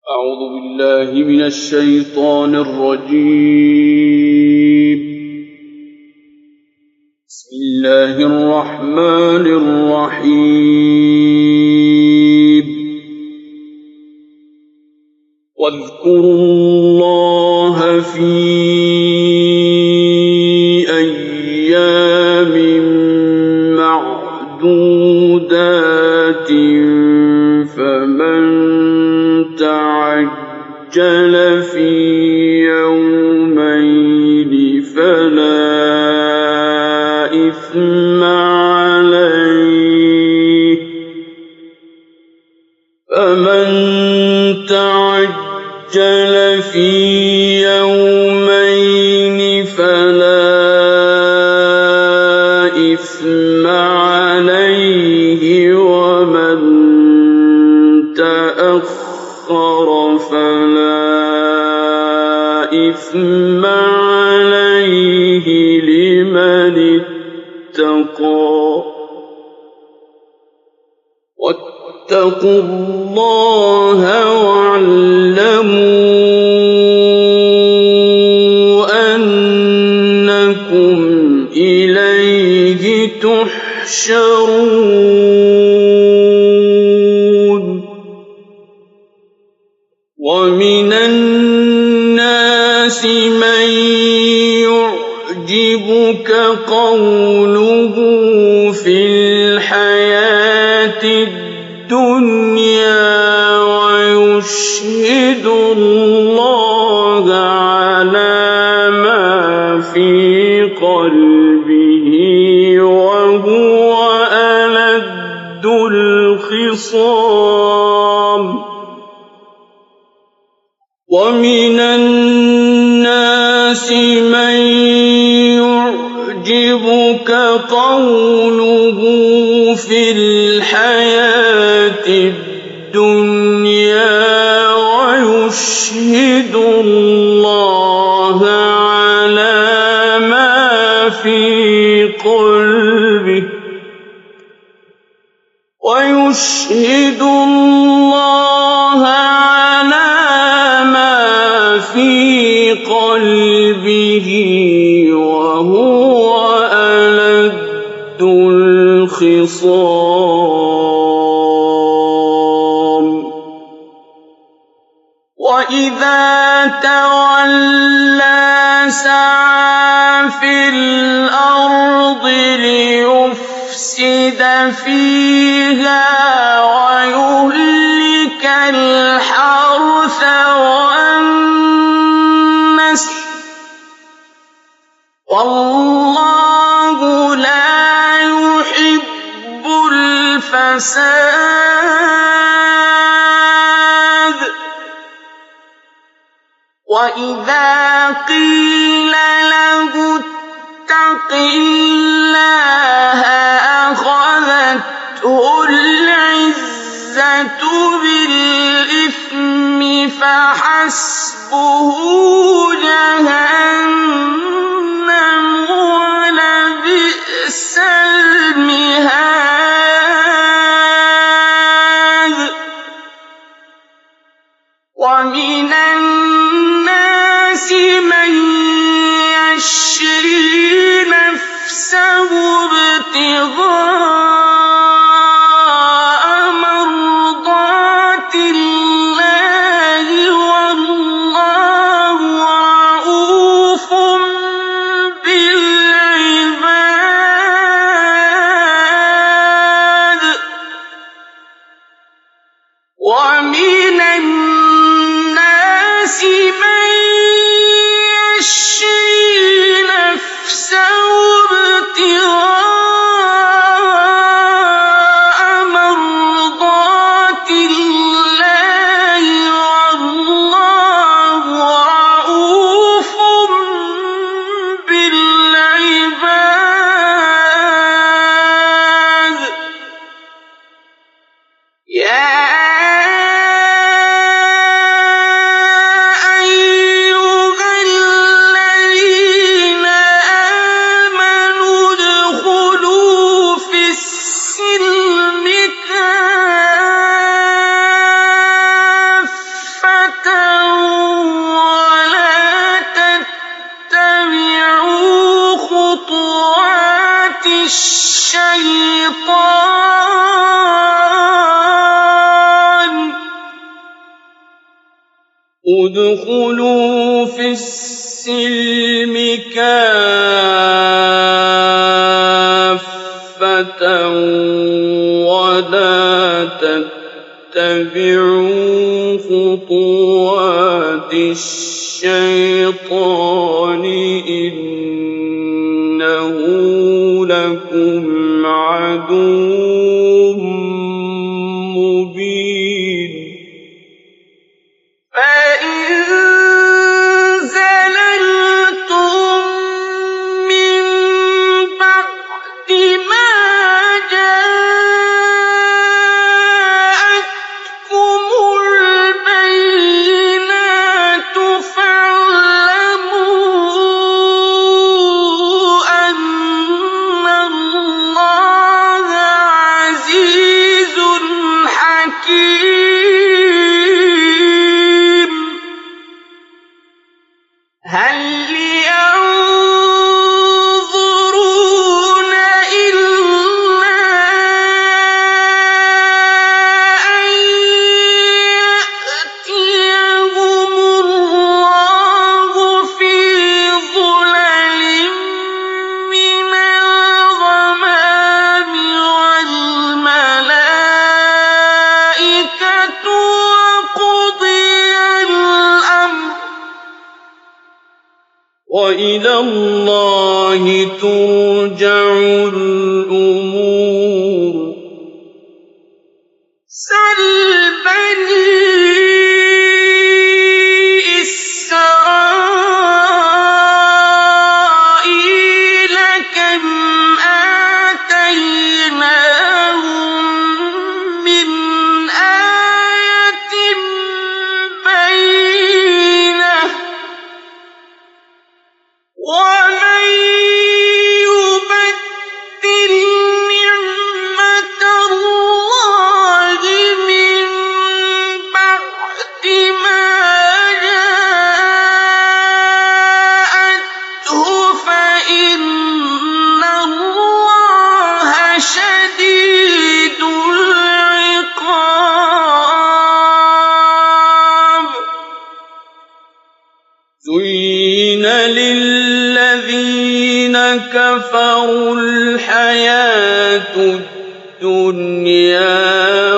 أعوذ بالله من الشيطان الرجيم. بسم الله الرحمن الرحيم. واذكروا الله في أيام معدودات فمن تعجل في يومين فلا إثم عليه ومن تأخر فلا إثم عليه لمن اتقى واتقوا الله واعلموا أنكم إليه تحشرون. ومن الناس من يعجبك قوله في الحياة الدنيا ويشهد الله على ما في قلبه وهو ألد الخصام. ومن الناس من يعجبك قوله في الحياة الدنيا ويشهد الله على ما في قلبه وهو ألد الخصام. وإذا تولى سعى في الأرض ليفسد فيها ويهلك الحرث والنسل والله لا يحب الفساد. وإذا قيل له اتق الله أخذته العزة بالإثم فحسبه جهنم ولبئس المهاد. ومن الناس من يشري نفسه ابتغاء مرضات الله والله رؤوف بالعباد. ومن الناس الشيطان ادخلوا في السلم كافة ولا تتبعوا خطوات الشيطان إنه لكم عدو مبين فإن زللتم من بعد ما جاءتكم البينات فاعلموا أن الله عزيز حكيم هل ينظرون إلا أن يأتيهم الله في ظلل من الغمام والملائكة وقضي الأمر وإلى الله ترجع الأمور سل بني إسرائيل كم آتيناهم من آية بينة ومن يبدل نعمة الله من بعد ما جاءته فإن الله شديد العقاب زين للذين كفروا الحياة الدنيا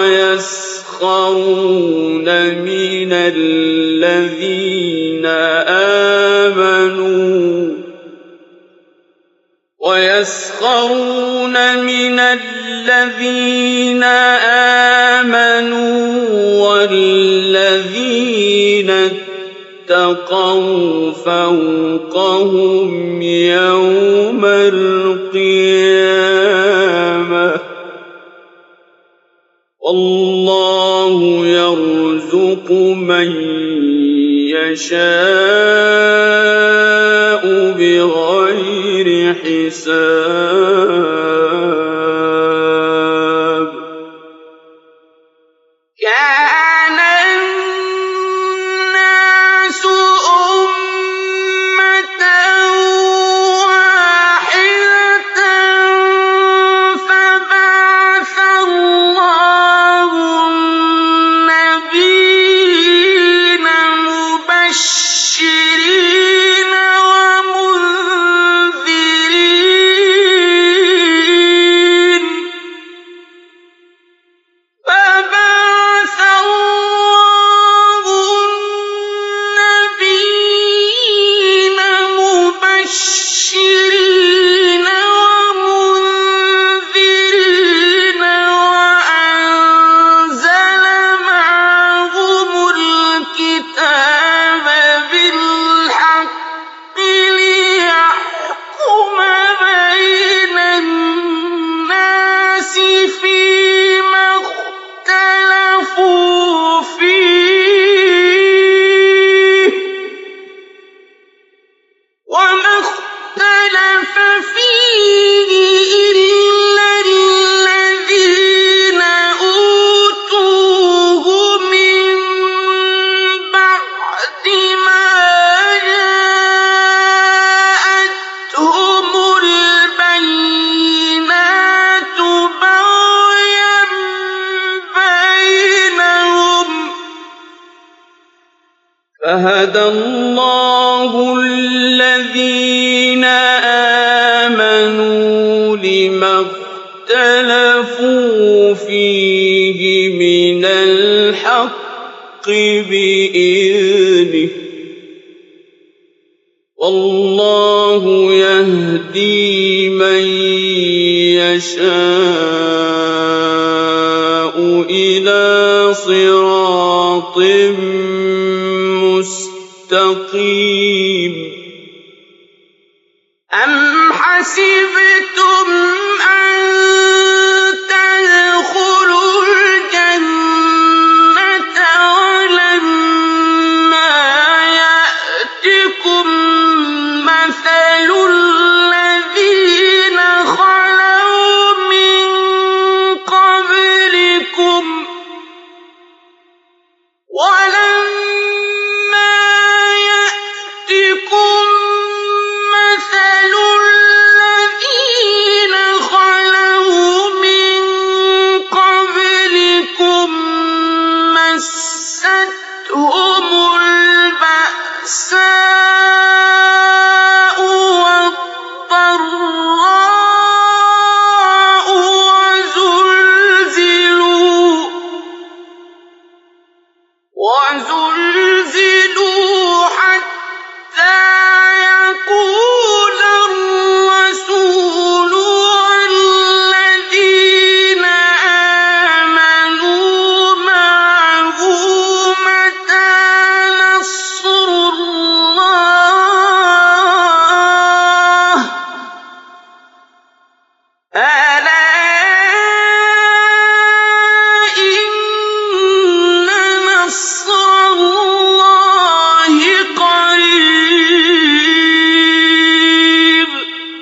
ويسخرون من الذين آمنوا والذين اتقوا فوقهم يوم القيامة والله يرزق من يشاء بغير حساب كان الناس أمة واحدة فبعث الله النبيين مبشرين ومنذرين فبعث الله النبيين مبشرين ومنذرين وأنزل معهم الكتاب بالحق ليحكم بين الناس فيما اختلفوا فيه وما اختلف فيه إلا الذين أوتوه من بعد ما جاءتهم البينات فهدى الله الذين آمنوا لما اختلفوا فيه من الحق بإذنه والله يهدي من يشاء إلى صراط مستقيم أم حسبتم أن تدخلوا الجنة ولما يأتكم مثل الذين خلوا من قبلكم مستهم البأساء والضراء وزلزلوا حتى يقول الرسول والذين آمنوا معه متى نصر الله ألا إن نصر الله قريب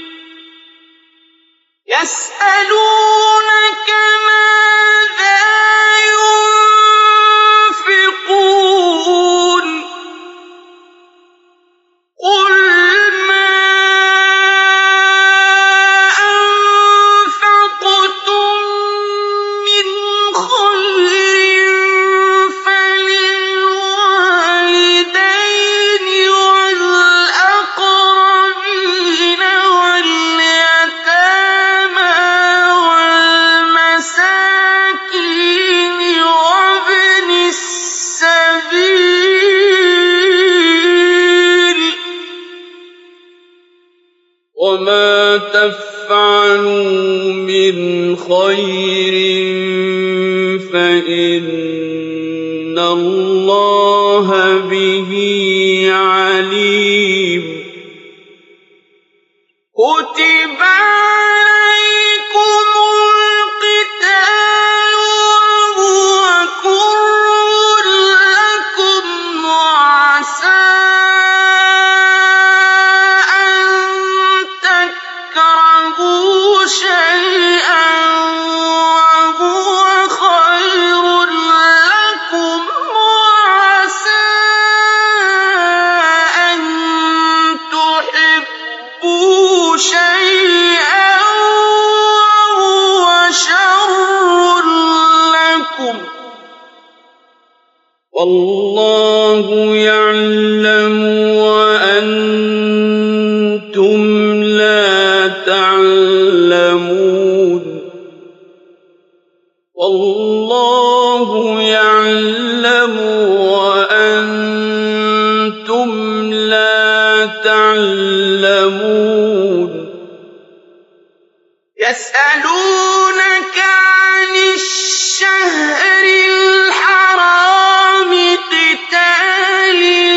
يسألونك ماذا ينفقون قل ما أنفقتم من خير فللوالدين والأقربين واليتامى والمساكين وابن السبيل وما تفعلوا من خير فإن الله به عليم كتب عليكم القتال وهو كره لكم وعسى أن تكرهوا شيئا وهو خير لكم وعسى أن تحبوا شيئا وهو شر لكم والله يعلم وأنتم لا تعلمون والله يعلم وأنتم لا تعلمون يسألونك عن الشهر الحرام قتال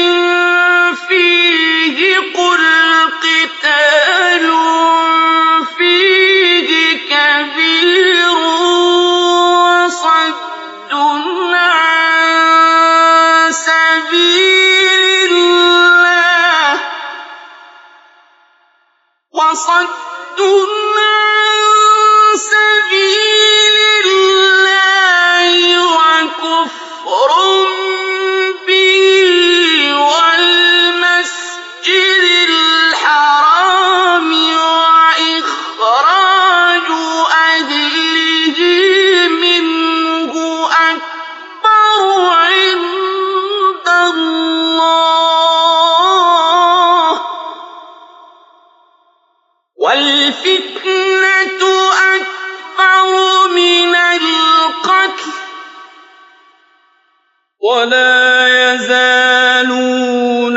ولا يزالون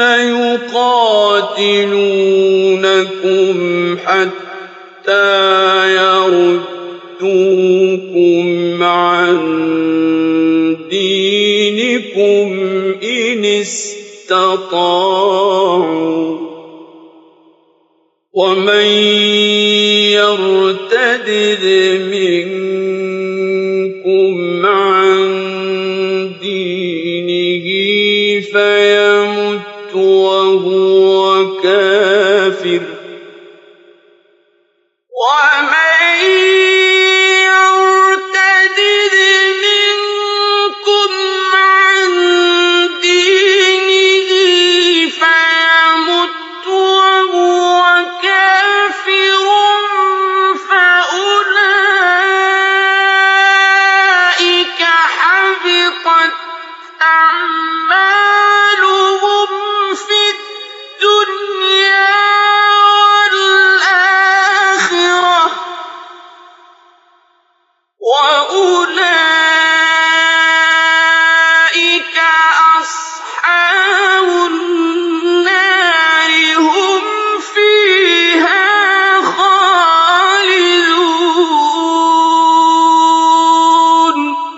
يقاتلونكم حتى يردوكم عن دينكم إن استطاعوا ومن يرتدد منكم عن دينه فيمت وهو كافر ومن يرتدد منكم عن دينه فيمت وهو كافر فأولئك حبطت أعمالهم في الدنيا والآخرة وأولئك أصحاب النار هم فيها خالدون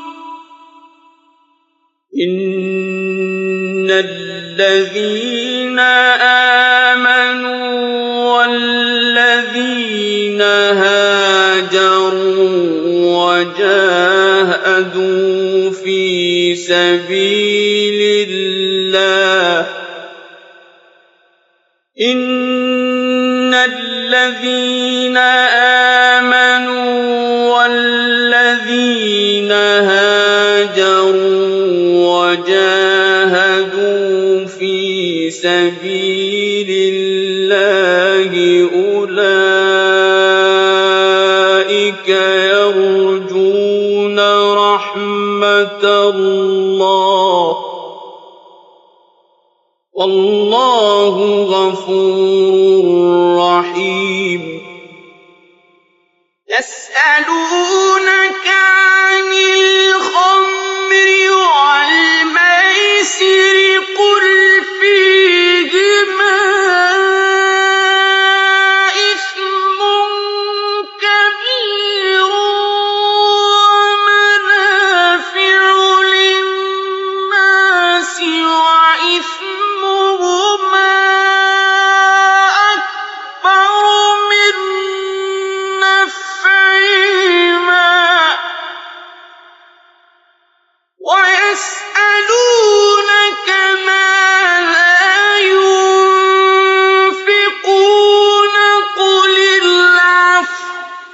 إن الذين آمنوا والذين هاجروا وجاهدوا في سبيل الله إن الذين آمنوا والذين هاجروا وجاهدوا في سبيل الله أولئك يرجون رحمة الله والله غفور رحيم يسألونك عن الخمر والميسر قل فيهما إثم كبير ومنافع للناس وإثمهما أكبر من نفعهما ويسألونك ماذا ينفقون قل العفو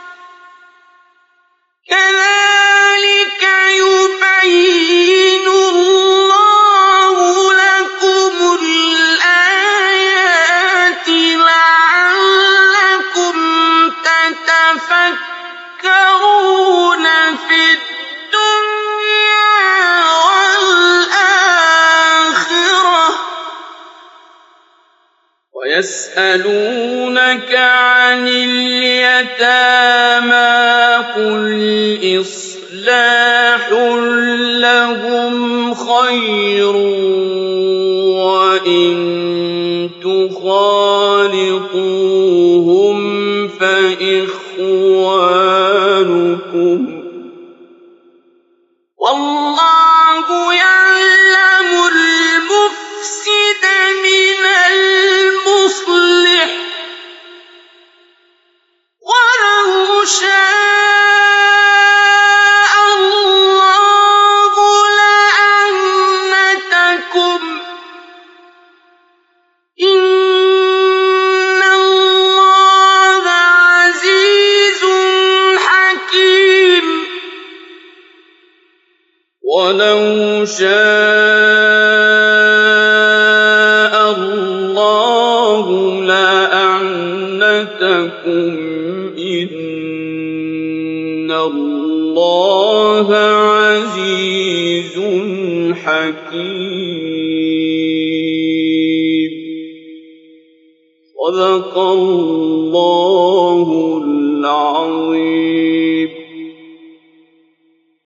كذلك يبين الله لكم الآيات لعلكم تتفكرون في الدنيا والآخرة ويسألونك عن اليتامى قل إصلاح لهم خير وإن تخالطوهم فإخوانكم والله يعلم المفسد من المصلح ولو شاء الله لأعنتكم إن الله عزيز حكيم ولو شاء الله لأعنتكم إن الله عزيز حكيم صدق الله العظيم